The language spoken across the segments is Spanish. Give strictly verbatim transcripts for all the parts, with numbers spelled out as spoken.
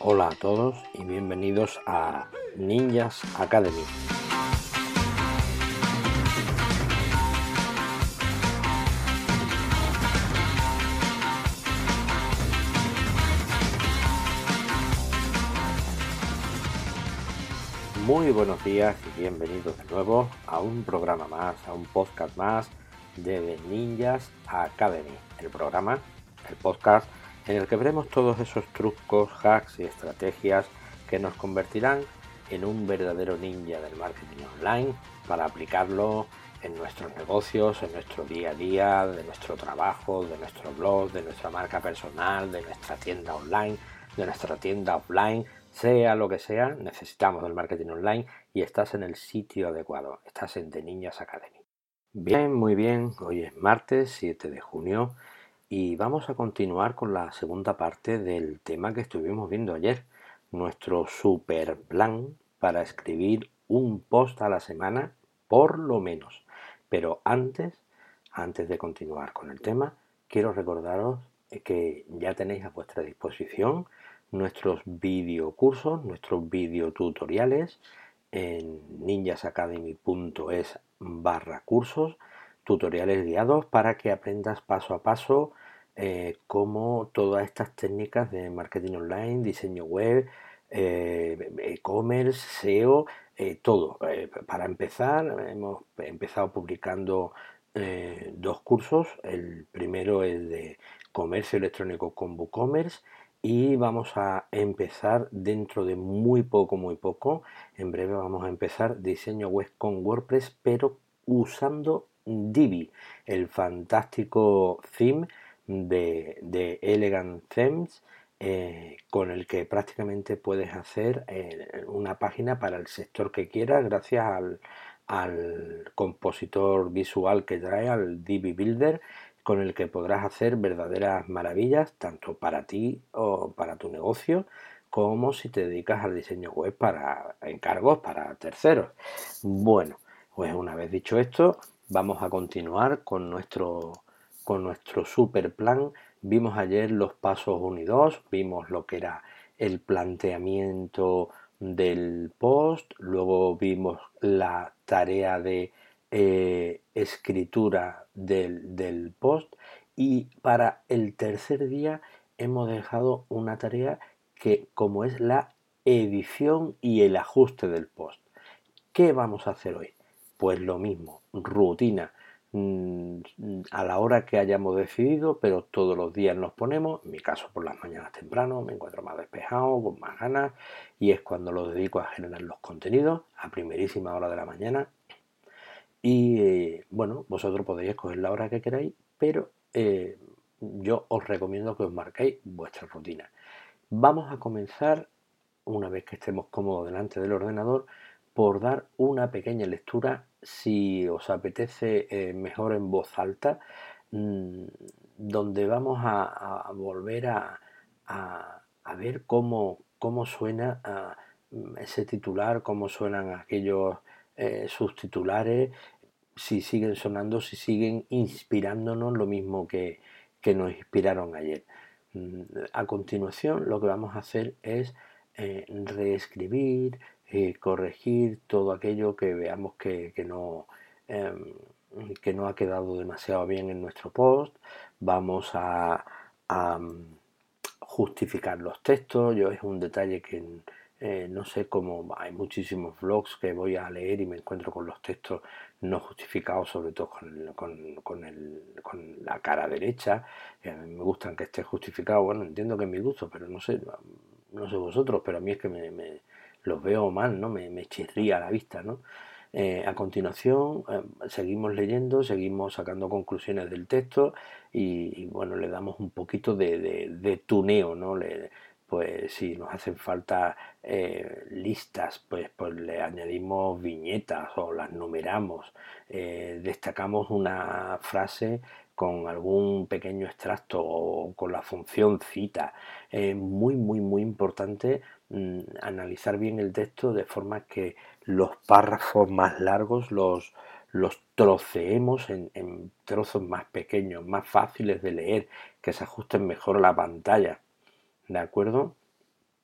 Hola a todos y bienvenidos a Ninjas Academy. Muy buenos días y bienvenidos de nuevo a un programa más, a un podcast más de The Ninjas Academy. El programa, el podcast en el que veremos todos esos trucos, hacks y estrategias que nos convertirán en un verdadero ninja del marketing online para aplicarlo en nuestros negocios, en nuestro día a día, de nuestro trabajo, de nuestro blog, de nuestra marca personal, de nuestra tienda online, de nuestra tienda offline. Sea lo que sea, necesitamos del marketing online y estás en el sitio adecuado. Estás en The Ninjas Academy. Bien, muy bien. Hoy es martes siete de junio y vamos a continuar con la segunda parte del tema que estuvimos viendo ayer. Nuestro super plan para escribir un post a la semana, por lo menos. Pero antes, antes de continuar con el tema, quiero recordaros que ya tenéis a vuestra disposición nuestros videocursos, nuestros videotutoriales en ninjasacademy.es barra cursos, tutoriales guiados para que aprendas paso a paso eh, cómo todas estas técnicas de marketing online, diseño web, eh, e-commerce, S E O, eh, todo. Eh, para empezar, hemos empezado publicando eh, dos cursos. El primero es de comercio electrónico con WooCommerce y vamos a empezar dentro de muy poco, muy poco. En breve vamos a empezar diseño web con WordPress, pero usando Divi, el fantástico theme de, de Elegant Themes, eh, con el que prácticamente puedes hacer eh, una página para el sector que quieras gracias al, al compositor visual que trae, al Divi Builder, con el que podrás hacer verdaderas maravillas tanto para ti o para tu negocio como si te dedicas al diseño web para encargos para terceros. Bueno, pues una vez dicho esto, vamos a continuar con nuestro, con nuestro super plan. Vimos ayer los pasos uno y dos, vimos lo que era el planteamiento del post, luego vimos la tarea de eh, escritura del, del post y para el tercer día hemos dejado una tarea que como es la edición y el ajuste del post. ¿Qué vamos a hacer hoy? Pues lo mismo, rutina, mmm, a la hora que hayamos decidido, pero todos los días nos ponemos, en mi caso por las mañanas temprano, me encuentro más despejado, con más ganas, y es cuando lo dedico a generar los contenidos, a primerísima hora de la mañana. Y eh, bueno, vosotros podéis escoger la hora que queráis, pero eh, yo os recomiendo que os marquéis vuestra rutina. Vamos a comenzar, una vez que estemos cómodos delante del ordenador, por dar una pequeña lectura, si os apetece, eh, mejor en voz alta, mmm, donde vamos a, a volver a, a, a, ver cómo, cómo suena a, ese titular, cómo suenan aquellos eh, subtitulares, si siguen sonando, si siguen inspirándonos lo mismo que, que nos inspiraron ayer. A continuación lo que vamos a hacer es eh, reescribir, eh, corregir todo aquello que veamos que, que, no, eh, que no ha quedado demasiado bien en nuestro post. Vamos a, a justificar los textos. Yo es un detalle que eh, no sé cómo, hay muchísimos blogs que voy a leer y me encuentro con los textos no justificados, sobre todo con, el, con, con, el, con la cara derecha. Eh, a mí me gustan que esté justificado. Bueno, entiendo que es mi gusto, pero no sé, no sé vosotros, pero a mí es que me, me los veo mal, ¿no? Me, me chirría a la vista, ¿no? Eh, a continuación eh, seguimos leyendo, seguimos sacando conclusiones del texto y, y bueno, le damos un poquito de, de, de tuneo, ¿no? Le, pues si nos hacen falta eh, listas, pues, pues le añadimos viñetas o las numeramos, eh, destacamos una frase con algún pequeño extracto o con la función cita. Es eh, muy, muy, muy importante mmm, analizar bien el texto de forma que los párrafos más largos los, los troceemos en, en trozos más pequeños, más fáciles de leer, que se ajusten mejor a la pantalla. ¿De acuerdo?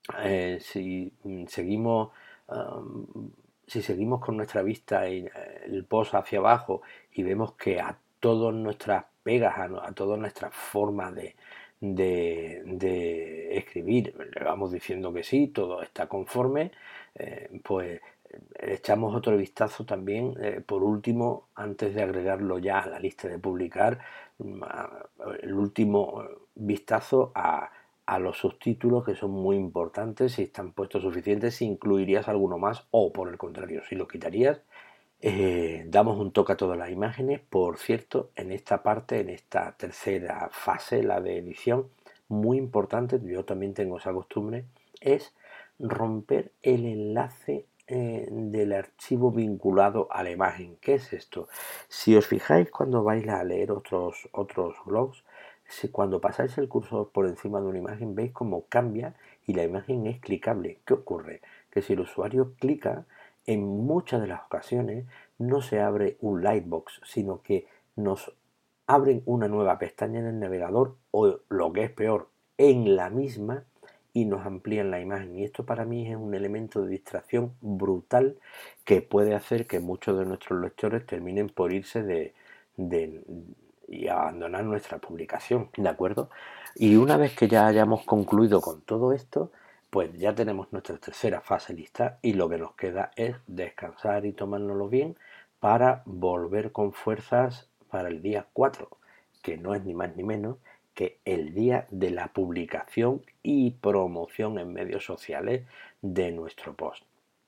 eh, si mm, seguimos um, si seguimos con nuestra vista y eh, el post hacia abajo y vemos que a todas nuestras pegas, a, a todas nuestras formas de, de, de escribir, le vamos diciendo que sí, todo está conforme, eh, pues eh, echamos otro vistazo también, eh, por último, antes de agregarlo ya a la lista de publicar, mm, el último vistazo a a los subtítulos, que son muy importantes, si están puestos suficientes, si incluirías alguno más o por el contrario, si los quitarías. Eh, damos un toque a todas las imágenes. Por cierto, en esta parte, en esta tercera fase, la de edición, muy importante, yo también tengo esa costumbre, es romper el enlace eh, del archivo vinculado a la imagen. ¿Qué es esto? Si os fijáis cuando vais a leer otros, otros blogs, si cuando pasáis el cursor por encima de una imagen veis cómo cambia y la imagen es clicable. ¿Qué ocurre? Que si el usuario clica, en muchas de las ocasiones no se abre un lightbox, sino que nos abren una nueva pestaña en el navegador o, lo que es peor, en la misma, y nos amplían la imagen. Y esto para mí es un elemento de distracción brutal que puede hacer que muchos de nuestros lectores terminen por irse de, de y abandonar nuestra publicación, ¿de acuerdo? Y una vez que ya hayamos concluido con todo esto, pues ya tenemos nuestra tercera fase lista y lo que nos queda es descansar y tomárnoslo bien para volver con fuerzas para el día cuatro, que no es ni más ni menos que el día de la publicación y promoción en medios sociales de nuestro post.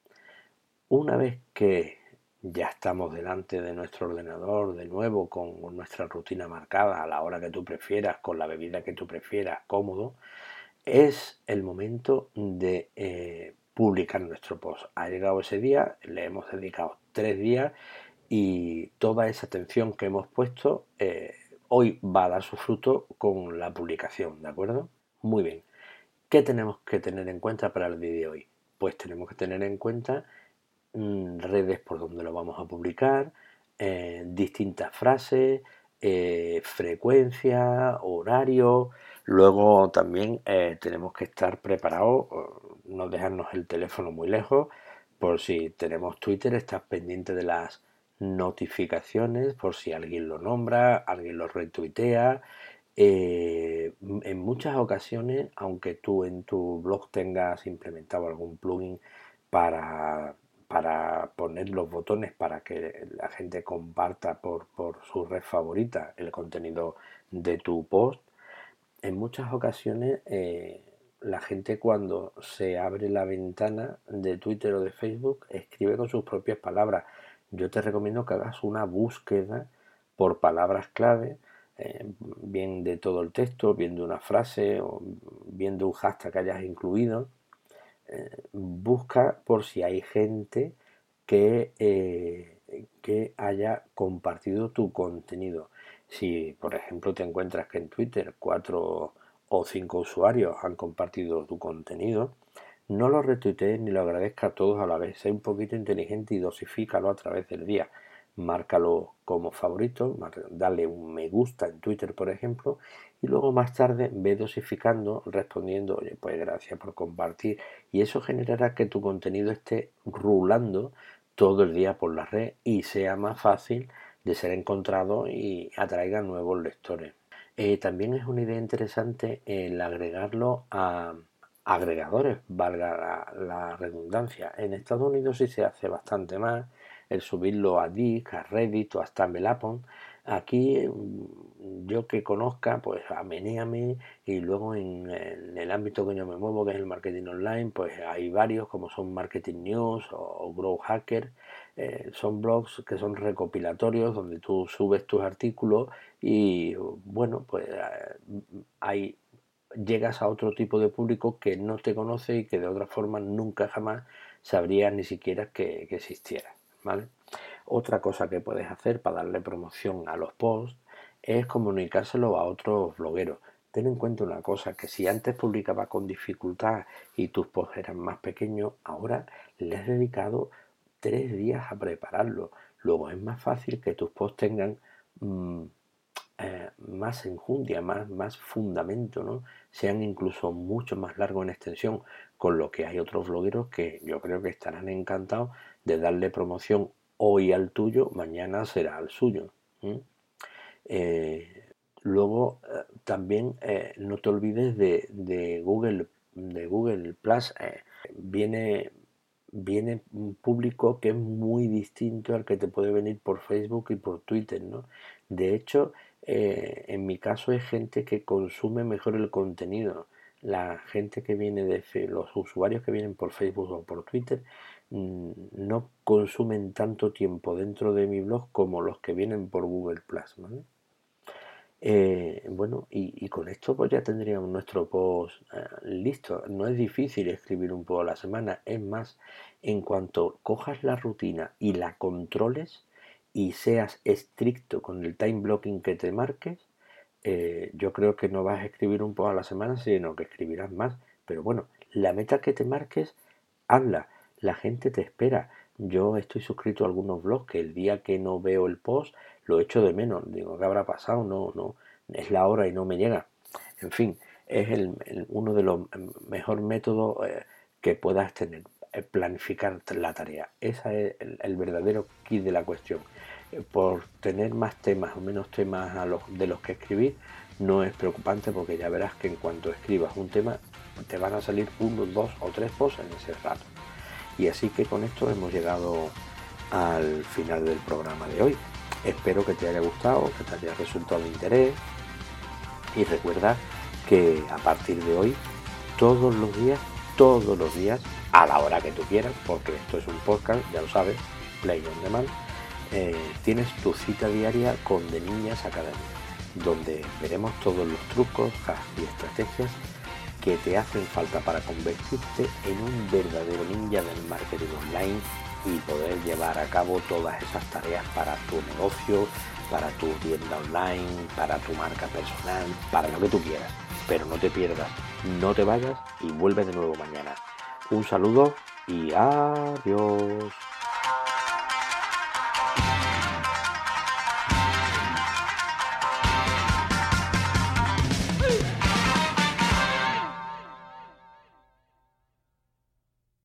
Una vez que ya estamos delante de nuestro ordenador de nuevo con nuestra rutina marcada a la hora que tú prefieras, con la bebida que tú prefieras, cómodo, es el momento de eh, publicar nuestro post. Ha llegado ese día, le hemos dedicado tres días y toda esa atención que hemos puesto eh, hoy va a dar su fruto con la publicación, ¿de acuerdo? Muy bien. ¿Qué tenemos que tener en cuenta para el día de hoy? Pues tenemos que tener en cuenta mmm, redes por donde lo vamos a publicar, eh, distintas frases, eh, frecuencia, horario. Luego también eh, tenemos que estar preparados, no dejarnos el teléfono muy lejos. Por si tenemos Twitter, estás pendiente de las notificaciones, por si alguien lo nombra, alguien lo retuitea. Eh, en muchas ocasiones, aunque tú en tu blog tengas implementado algún plugin para, para poner los botones para que la gente comparta por, por su red favorita el contenido de tu post, en muchas ocasiones eh, la gente cuando se abre la ventana de Twitter o de Facebook escribe con sus propias palabras. Yo te recomiendo que hagas una búsqueda por palabras clave, eh, bien de todo el texto, bien de una frase o bien de un hashtag que hayas incluido. Eh, busca por si hay gente que, eh, que haya compartido tu contenido. Si, por ejemplo, te encuentras que en Twitter cuatro o cinco usuarios han compartido tu contenido, no lo retuitees ni lo agradezcas a todos a la vez. Sé un poquito inteligente y dosifícalo a través del día. Márcalo como favorito, dale un me gusta en Twitter, por ejemplo, y luego más tarde ve dosificando, respondiendo, oye, pues gracias por compartir. Y eso generará que tu contenido esté rulando todo el día por la red y sea más fácil de ser encontrado y atraiga nuevos lectores. Eh, también es una idea interesante el agregarlo a agregadores, valga la, la redundancia. En Estados Unidos sí se hace bastante más el subirlo a Digg, a Reddit o a StumbleUpon. Aquí yo que conozca, pues a Meneame, y luego en, en el ámbito que yo me muevo, que es el marketing online, pues hay varios como son Marketing News o, o Grow Hacker. Eh, son blogs que son recopilatorios donde tú subes tus artículos y bueno, pues eh, hay llegas a otro tipo de público que no te conoce y que de otra forma nunca jamás sabrías ni siquiera que, que existiera, ¿vale? Otra cosa que puedes hacer para darle promoción a los posts es comunicárselo a otros blogueros. Ten en cuenta una cosa, que si antes publicabas con dificultad y tus posts eran más pequeños, ahora le has dedicado tres días a prepararlo. Luego es más fácil que tus posts tengan mmm, eh, más enjundia, más, más fundamento, ¿no? Sean incluso mucho más largos en extensión, con lo que hay otros blogueros que yo creo que estarán encantados de darle promoción hoy al tuyo, mañana será al suyo. ¿Mm? Eh, luego eh, también eh, no te olvides de, de Google, de Google Plus. Eh, viene, viene un público que es muy distinto al que te puede venir por Facebook y por Twitter, ¿no? De hecho, eh, en mi caso es gente que consume mejor el contenido. La gente que viene de los usuarios que vienen por Facebook o por Twitter mmm, no consumen tanto tiempo dentro de mi blog como los que vienen por Google Plus, ¿vale? Eh, bueno, y, y con esto pues ya tendríamos nuestro post eh, listo. No es difícil escribir un post a la semana. Es más, en cuanto cojas la rutina y la controles y seas estricto con el time blocking que te marques, eh, yo creo que no vas a escribir un post a la semana, sino que escribirás más. Pero bueno, la meta que te marques, hazla. La gente te espera. Yo estoy suscrito a algunos blogs que el día que no veo el post lo echo de menos. Digo, ¿qué habrá pasado? No, no, es la hora y no me llega. En fin, es el, el, uno de los mejores métodos eh, que puedas tener, eh, planificar la tarea. Ese es el, el verdadero kit de la cuestión. Eh, por tener más temas o menos temas a los, de los que escribir, no es preocupante, porque ya verás que en cuanto escribas un tema, te van a salir uno, dos o tres posts en ese rato. Y así que con esto hemos llegado al final del programa de hoy. Espero que te haya gustado, que te haya resultado de interés, y recuerda que a partir de hoy, todos los días, todos los días, a la hora que tú quieras, porque esto es un podcast, ya lo sabes, Play on Demand, eh, tienes tu cita diaria con The Ninjas Academy, donde veremos todos los trucos, hacks y estrategias que te hacen falta para convertirte en un verdadero ninja del marketing online y poder llevar a cabo todas esas tareas para tu negocio, para tu tienda online, para tu marca personal, para lo que tú quieras. Pero no te pierdas, no te vayas y vuelve de nuevo mañana. Un saludo y adiós.